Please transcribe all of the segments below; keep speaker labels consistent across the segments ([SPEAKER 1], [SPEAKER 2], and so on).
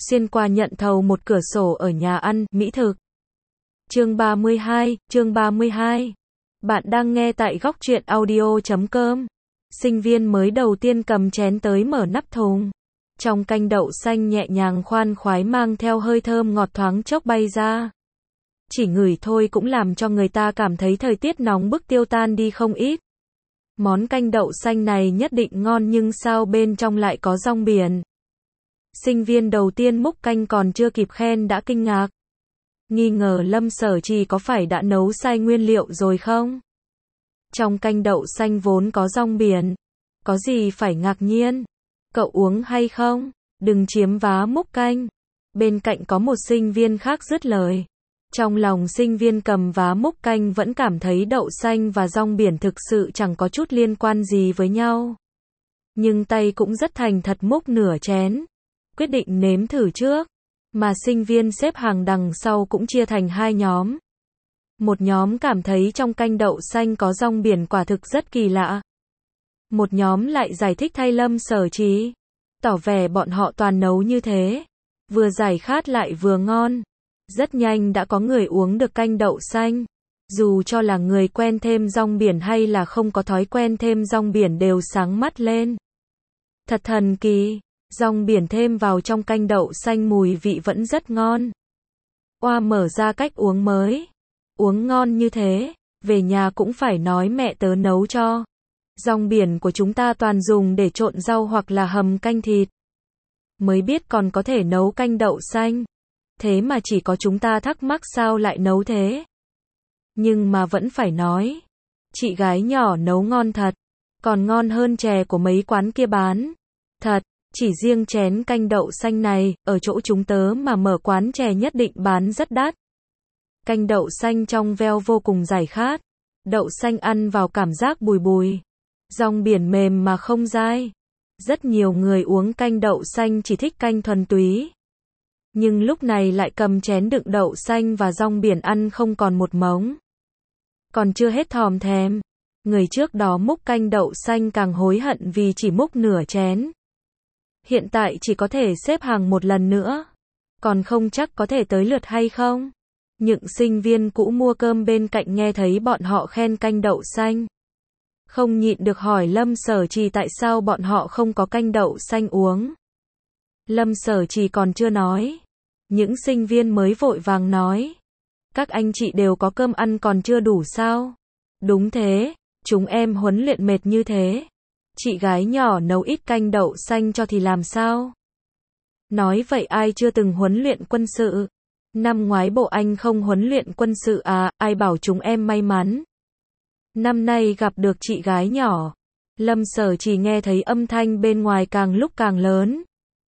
[SPEAKER 1] xuyên qua nhận thầu một cửa sổ ở nhà ăn, mỹ thực. Chương 32. Bạn đang nghe tại góc truyện audio.com. Sinh viên mới đầu tiên cầm chén tới mở nắp thùng. Trong canh đậu xanh nhẹ nhàng khoan khoái mang theo hơi thơm ngọt thoáng chốc bay ra. Chỉ ngửi thôi cũng làm cho người ta cảm thấy thời tiết nóng bức tiêu tan đi không ít. Món canh đậu xanh này nhất định ngon nhưng sao bên trong lại có rong biển. Sinh viên đầu tiên múc canh còn chưa kịp khen đã kinh ngạc. Nghi ngờ Lâm Sở Trì có phải đã nấu sai nguyên liệu rồi không? Trong canh đậu xanh vốn có rong biển. Có gì phải ngạc nhiên? Cậu uống hay không? Đừng chiếm vá múc canh. Bên cạnh có một sinh viên khác dứt lời. Trong lòng sinh viên cầm vá múc canh vẫn cảm thấy đậu xanh và rong biển thực sự chẳng có chút liên quan gì với nhau. Nhưng tay cũng rất thành thật múc nửa chén. Quyết định nếm thử trước. Mà sinh viên xếp hàng đằng sau cũng chia thành hai nhóm. Một nhóm cảm thấy trong canh đậu xanh có rong biển quả thực rất kỳ lạ. Một nhóm lại giải thích thay Lâm Sở Trì. Tỏ vẻ bọn họ toàn nấu như thế. Vừa giải khát lại vừa ngon. Rất nhanh đã có người uống được canh đậu xanh. Dù cho là người quen thêm rong biển hay là không có thói quen thêm rong biển đều sáng mắt lên. Thật thần kỳ, rong biển thêm vào trong canh đậu xanh mùi vị vẫn rất ngon. Oa mở ra cách uống mới. Uống ngon như thế, về nhà cũng phải nói mẹ tớ nấu cho. Rong biển của chúng ta toàn dùng để trộn rau hoặc là hầm canh thịt. Mới biết còn có thể nấu canh đậu xanh. Thế mà chỉ có chúng ta thắc mắc sao lại nấu thế. Nhưng mà vẫn phải nói. Chị gái nhỏ nấu ngon thật. Còn ngon hơn chè của mấy quán kia bán. Thật, chỉ riêng chén canh đậu xanh này, ở chỗ chúng tớ mà mở quán chè nhất định bán rất đắt. Canh đậu xanh trong veo vô cùng giải khát. Đậu xanh ăn vào cảm giác bùi bùi. Rong biển mềm mà không dai. Rất nhiều người uống canh đậu xanh chỉ thích canh thuần túy. Nhưng lúc này lại cầm chén đựng đậu xanh và rong biển ăn không còn một mống. Còn chưa hết thòm thèm. Người trước đó múc canh đậu xanh càng hối hận vì chỉ múc nửa chén. Hiện tại chỉ có thể xếp hàng một lần nữa. Còn không chắc có thể tới lượt hay không. Những sinh viên cũ mua cơm bên cạnh nghe thấy bọn họ khen canh đậu xanh. Không nhịn được hỏi Lâm Sở Trì tại sao bọn họ không có canh đậu xanh uống. Lâm Sở Trì còn chưa nói. Những sinh viên mới vội vàng nói. Các anh chị đều có cơm ăn còn chưa đủ sao? Đúng thế, chúng em huấn luyện mệt như thế. Chị gái nhỏ nấu ít canh đậu xanh cho thì làm sao? Nói vậy ai chưa từng huấn luyện quân sự? Năm ngoái bộ anh không huấn luyện quân sự à, ai bảo chúng em may mắn. Năm nay gặp được chị gái nhỏ. Lâm Sở Trì nghe thấy âm thanh bên ngoài càng lúc càng lớn.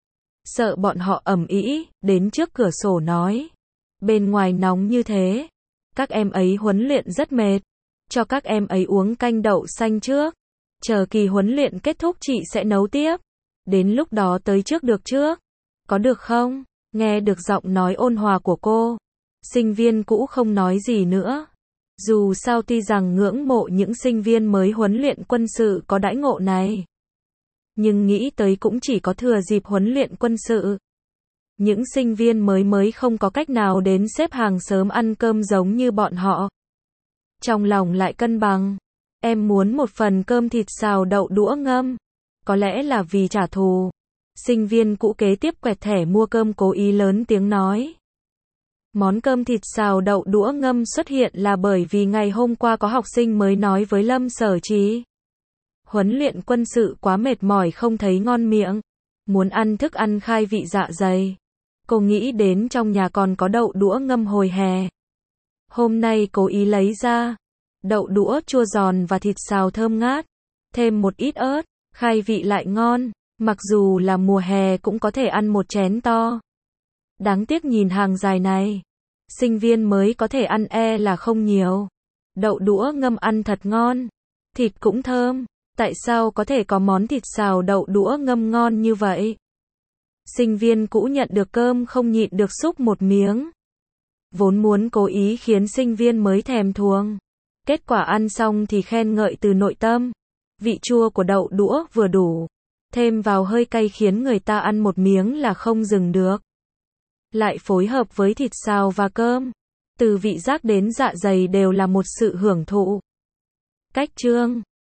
[SPEAKER 1] Sợ bọn họ ầm ĩ, đến trước cửa sổ nói. Bên ngoài nóng như thế. Các em ấy huấn luyện rất mệt. Cho các em ấy uống canh đậu xanh trước. Chờ kỳ huấn luyện kết thúc chị sẽ nấu tiếp. Đến lúc đó tới trước được trước. Có được không? Nghe được giọng nói ôn hòa của cô. Sinh viên cũ không nói gì nữa. Dù sao tuy rằng ngưỡng mộ những sinh viên mới huấn luyện quân sự có đãi ngộ này. Nhưng nghĩ tới cũng chỉ có thừa dịp huấn luyện quân sự. Những sinh viên mới không có cách nào đến xếp hàng sớm ăn cơm giống như bọn họ. Trong lòng lại cân bằng. Em muốn một phần cơm thịt xào đậu đũa ngâm. Có lẽ là vì trả thù. Sinh viên cũ kế tiếp quẹt thẻ mua cơm cố ý lớn tiếng nói. Món cơm thịt xào đậu đũa ngâm xuất hiện là bởi vì ngày hôm qua có học sinh mới nói với Lâm Sở Trì. Huấn luyện quân sự quá mệt mỏi không thấy ngon miệng. Muốn ăn thức ăn khai vị dạ dày. Cô nghĩ đến trong nhà còn có đậu đũa ngâm hồi hè. Hôm nay cố ý lấy ra. Đậu đũa chua giòn và thịt xào thơm ngát. Thêm một ít ớt, khai vị lại ngon. Mặc dù là mùa hè cũng có thể ăn một chén to. Đáng tiếc nhìn hàng dài này. Sinh viên mới có thể ăn là không nhiều. Đậu đũa ngâm ăn thật ngon. Thịt cũng thơm. Tại sao có thể có món thịt xào đậu đũa ngâm ngon như vậy? Sinh viên cũ nhận được cơm không nhịn được xúc một miếng. Vốn muốn cố ý khiến sinh viên mới thèm thuồng. Kết quả ăn xong thì khen ngợi từ nội tâm. Vị chua của đậu đũa vừa đủ. Thêm vào hơi cay khiến người ta ăn một miếng là không dừng được. lại phối hợp với thịt xào và cơm. Từ vị giác đến dạ dày đều là một sự hưởng thụ. Cách chương